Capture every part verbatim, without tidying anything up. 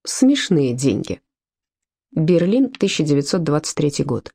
смешные деньги. Берлин, тысяча девятьсот двадцать третий год.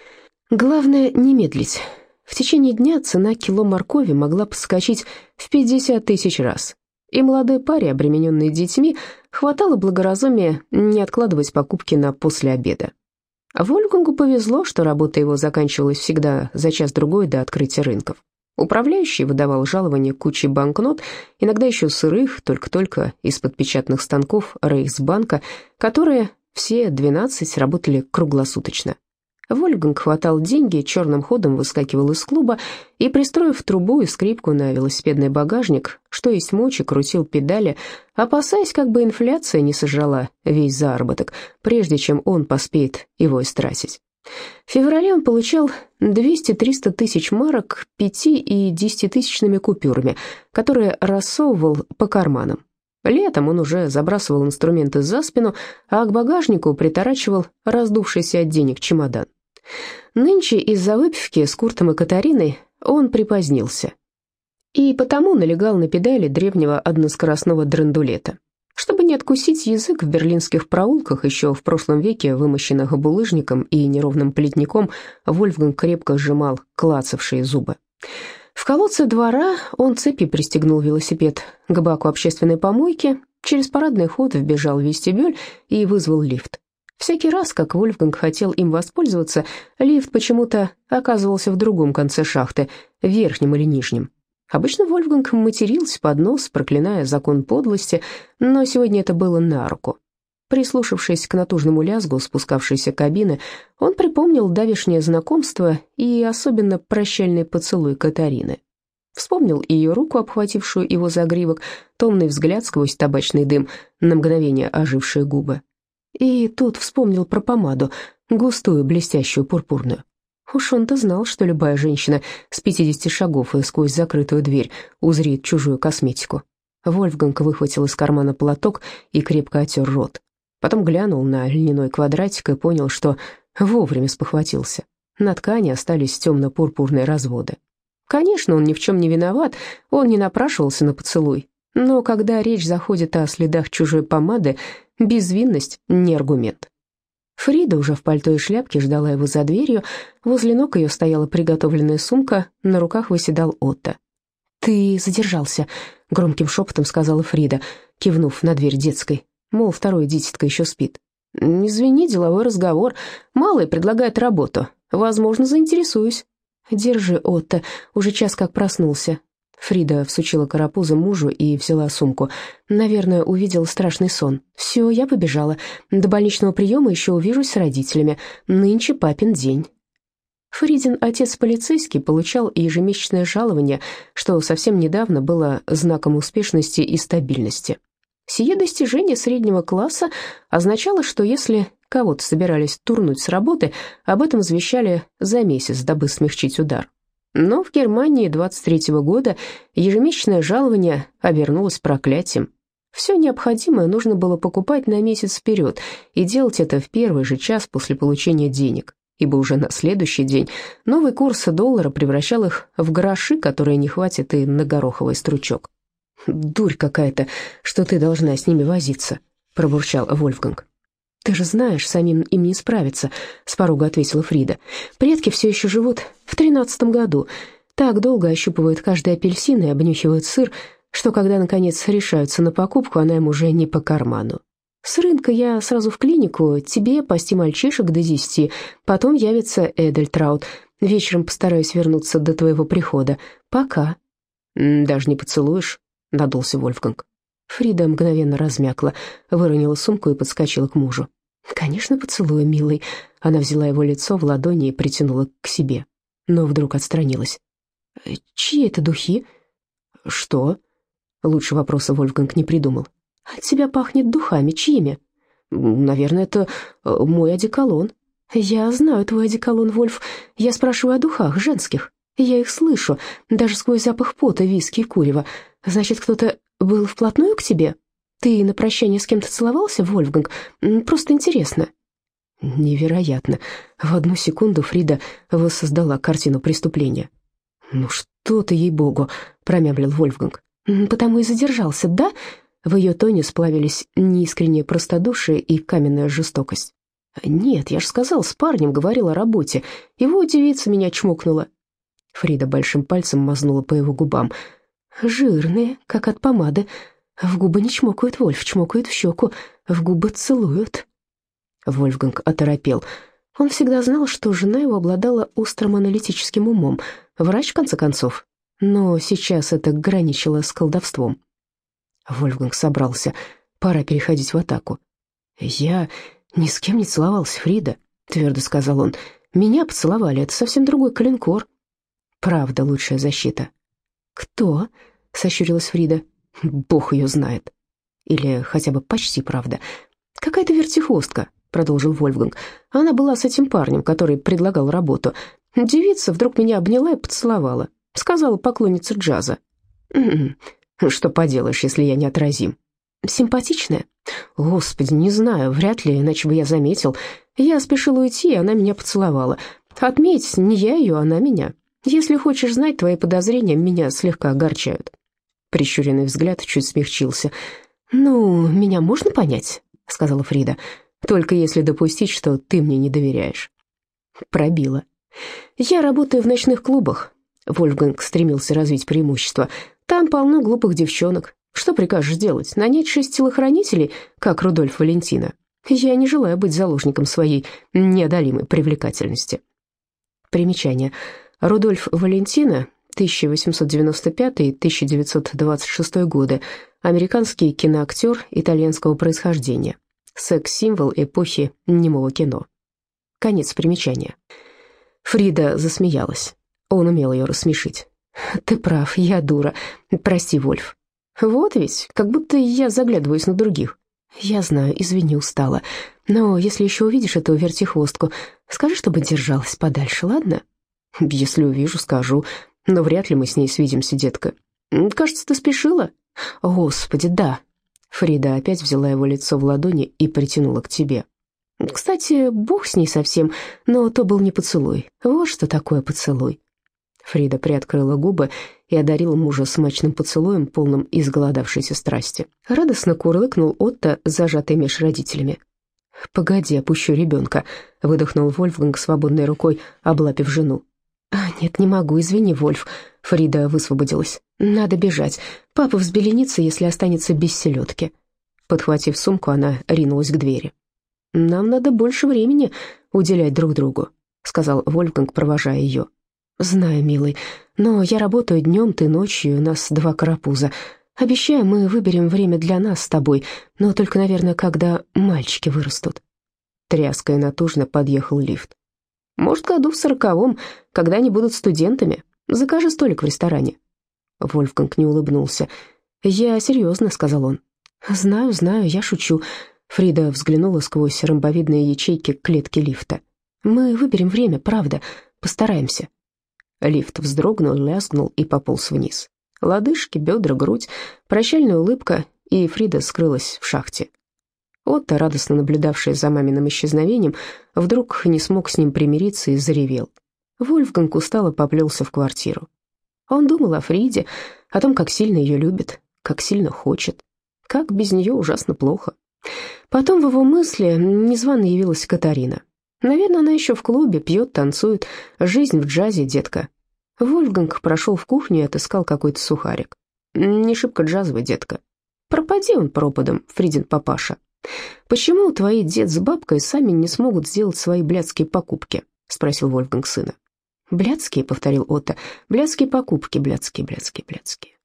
Главное не медлить. В течение дня цена кило моркови могла подскочить в пятьдесят тысяч раз. И молодой паре, обремененной детьми, хватало благоразумия не откладывать покупки на после обеда. Вольфгангу повезло, что работа его заканчивалась всегда за час-другой до открытия рынков. Управляющий выдавал жалование кучей банкнот, иногда еще сырых, только-только из-под печатных станков Рейхсбанка, которые все двенадцать работали круглосуточно. Вольфганг хватал деньги, черным ходом выскакивал из клуба и, пристроив трубу и скрипку на велосипедный багажник, что есть мочи, крутил педали, опасаясь, как бы инфляция не сожрала весь заработок, прежде чем он поспеет его истратить. В феврале он получал двести-триста тысяч марок пяти- и десятитысячными купюрами, которые рассовывал по карманам. Летом он уже забрасывал инструменты за спину, а к багажнику приторачивал раздувшийся от денег чемодан. Нынче из-за выпивки с Куртом и Катариной он припозднился, и потому налегал на педали древнего односкоростного драндулета. Чтобы не откусить язык в берлинских проулках, еще в прошлом веке вымощенных булыжником и неровным плетником, Вольфганг крепко сжимал клацавшие зубы. В колодце двора он цепью пристегнул велосипед к баку общественной помойки, через парадный ход вбежал в вестибюль и вызвал лифт. Всякий раз, как Вольфганг хотел им воспользоваться, лифт почему-то оказывался в другом конце шахты, верхнем или нижнем. Обычно Вольфганг матерился под нос, проклиная закон подлости, но сегодня это было на руку. Прислушавшись к натужному лязгу спускавшейся кабины, он припомнил давешнее знакомство и особенно прощальный поцелуй Катарины. Вспомнил ее руку, обхватившую его загривок, томный взгляд сквозь табачный дым, на мгновение ожившие губы. И тут вспомнил про помаду, густую, блестящую, пурпурную. Уж он-то знал, что любая женщина с пятидесяти шагов и сквозь закрытую дверь узрит чужую косметику. Вольфганг выхватил из кармана платок и крепко отер рот. Потом глянул на льняной квадратик и понял, что вовремя спохватился. На ткани остались темно-пурпурные разводы. Конечно, он ни в чем не виноват, он не напрашивался на поцелуй. Но когда речь заходит о следах чужой помады, безвинность не аргумент. Фрида уже в пальто и шляпке ждала его за дверью, возле ног ее стояла приготовленная сумка, на руках восседал Отто. «Ты задержался», — громким шепотом сказала Фрида, кивнув на дверь детской, мол, второе дитятко еще спит. «Извини, деловой разговор. Малый предлагает работу. Возможно, заинтересуюсь». «Держи, Отто, уже час как проснулся». Фрида всучила карапуза мужу и взяла сумку. Наверное, увидела страшный сон. «Все, я побежала. До больничного приема еще увижусь с родителями. Нынче папин день». Фридин отец полицейский получал ежемесячное жалование, что совсем недавно было знаком успешности и стабильности. Сие достижение среднего класса означало, что если кого-то собирались турнуть с работы, об этом извещали за месяц, дабы смягчить удар. Но в Германии двадцать третьего года ежемесячное жалование обернулось проклятием. Все необходимое нужно было покупать на месяц вперед и делать это в первый же час после получения денег, ибо уже на следующий день новый курс доллара превращал их в гроши, которые не хватит и на гороховый стручок. «Дурь какая-то, что ты должна с ними возиться», — пробурчал Вольфганг. «Ты же знаешь, самим им не справиться», — с порога ответила Фрида. «Предки все еще живут в тринадцатом году. Так долго ощупывают каждый апельсин и обнюхивают сыр, что когда, наконец, решаются на покупку, она им уже не по карману. С рынка я сразу в клинику, тебе пасти мальчишек до десяти, потом явится Эдельтраут. Вечером постараюсь вернуться до твоего прихода. Пока». «Даже не поцелуешь?» — надулся Вольфганг. Фрида мгновенно размякла, выронила сумку и подскочила к мужу. «Конечно, поцелую, милый». Она взяла его лицо в ладони и притянула к себе, но вдруг отстранилась. «Чьи это духи?» «Что?» Лучше вопроса Вольфганг не придумал. «От тебя пахнет духами. Чьими?» «Наверное, это мой одеколон». «Я знаю твой одеколон, Вольф. Я спрашиваю о духах женских. Я их слышу, даже сквозь запах пота, виски и курева. Значит, кто-то был вплотную к тебе? Ты на прощание с кем-то целовался, Вольфганг? Просто интересно». Невероятно. В одну секунду Фрида воссоздала картину преступления. «Ну что ты, ей-богу», — промямлил Вольфганг. «Потому и задержался, да? В ее тоне сплавились неискреннее простодушие и каменная жестокость. «Нет, я ж сказал, с парнем говорил о работе. Его девица меня чмокнула». Фрида большим пальцем мазнула по его губам. «Жирные, как от помады. В губы не чмокают, Вольф, чмокают в щеку, в губы целуют». Вольфганг оторопел. Он всегда знал, что жена его обладала острым аналитическим умом. Врач, в конце концов. Но сейчас это граничило с колдовством. Вольфганг собрался. Пора переходить в атаку. «Я ни с кем не целовался, Фрида», — твердо сказал он. «Меня поцеловали, это совсем другой калинкор». «Правда лучшая защита». «Кто?» — сощурилась Фрида. «Бог ее знает». «Или хотя бы почти правда». «Какая-то вертихвостка», — продолжил Вольфганг. «Она была с этим парнем, который предлагал работу. Девица вдруг меня обняла и поцеловала. Сказала поклонница джаза». «М-м, что поделаешь, если я неотразим». «Симпатичная?» «Господи, не знаю, вряд ли, иначе бы я заметил. Я спешил уйти, и она меня поцеловала. Отметь, не я ее, она меня. Если хочешь знать, твои подозрения меня слегка огорчают». Прищуренный взгляд чуть смягчился. «Ну, меня можно понять?» — сказала Фрида. «Только если допустить, что ты мне не доверяешь». Пробила. «Я работаю в ночных клубах». Вольфганг стремился развить преимущество. «Там полно глупых девчонок. Что прикажешь делать? Нанять шесть телохранителей, как Рудольф Валентино? Я не желаю быть заложником своей неодолимой привлекательности». Примечание. Рудольф Валентино, тысяча восемьсот девяносто пятый — тысяча девятьсот двадцать шестой годы, американский киноактер итальянского происхождения, секс-символ эпохи немого кино. Конец примечания. Фрида засмеялась. Он умел ее рассмешить. «Ты прав, я дура. Прости, Вольф». «Вот ведь, как будто я заглядываюсь на других». «Я знаю, извини, устала. Но если еще увидишь эту вертихвостку, скажи, чтобы держалась подальше, ладно?» «Если увижу, скажу. Но вряд ли мы с ней свидимся, детка. Кажется, ты спешила?» «Господи, да». Фрида опять взяла его лицо в ладони и притянула к тебе. «Кстати, бог с ней совсем, но то был не поцелуй. Вот что такое поцелуй». Фрида приоткрыла губы и одарила мужа смачным поцелуем, полным изголодавшейся страсти. Радостно курлыкнул Отто, зажатый меж родителями. «Погоди, опущу ребенка», — выдохнул Вольфганг свободной рукой, облапив жену. «А, нет, не могу, извини, Вольф». Фрида высвободилась. «Надо бежать. Папа взбеленится, если останется без селедки». Подхватив сумку, она ринулась к двери. «Нам надо больше времени уделять друг другу», — сказал Вольфганг, провожая ее. «Знаю, милый, но я работаю днем, ты ночью, у нас два карапуза. Обещаю, мы выберем время для нас с тобой, но только, наверное, когда мальчики вырастут». Тряска и натужно подъехал лифт. «Может, году в сороковом, когда они будут студентами. Закажи столик в ресторане». Вольфганг не улыбнулся. «Я серьезно», — сказал он. «Знаю, знаю, я шучу». Фрида взглянула сквозь ромбовидные ячейки клетки лифта. «Мы выберем время, правда, постараемся». Лифт вздрогнул, лязгнул и пополз вниз. Лодыжки, бедра, грудь, прощальная улыбка, и Фрида скрылась в шахте. Отто, радостно наблюдавший за маминым исчезновением, вдруг не смог с ним примириться и заревел. Вольфганг устало поплелся в квартиру. Он думал о Фриде, о том, как сильно ее любит, как сильно хочет, как без нее ужасно плохо. Потом в его мысли незвано явилась Катарина. Наверное, она еще в клубе, пьет, танцует. Жизнь в джазе, детка. Вольфганг прошел в кухню и отыскал какой-то сухарик. Не шибко джазовый, детка. Пропади он пропадом, Фридин папаша. Почему твои дед с бабкой сами не смогут сделать свои блядские покупки? Спросил Вольфганг сына. Блядские, повторил Отто. Блядские покупки, блядские, блядские, блядские.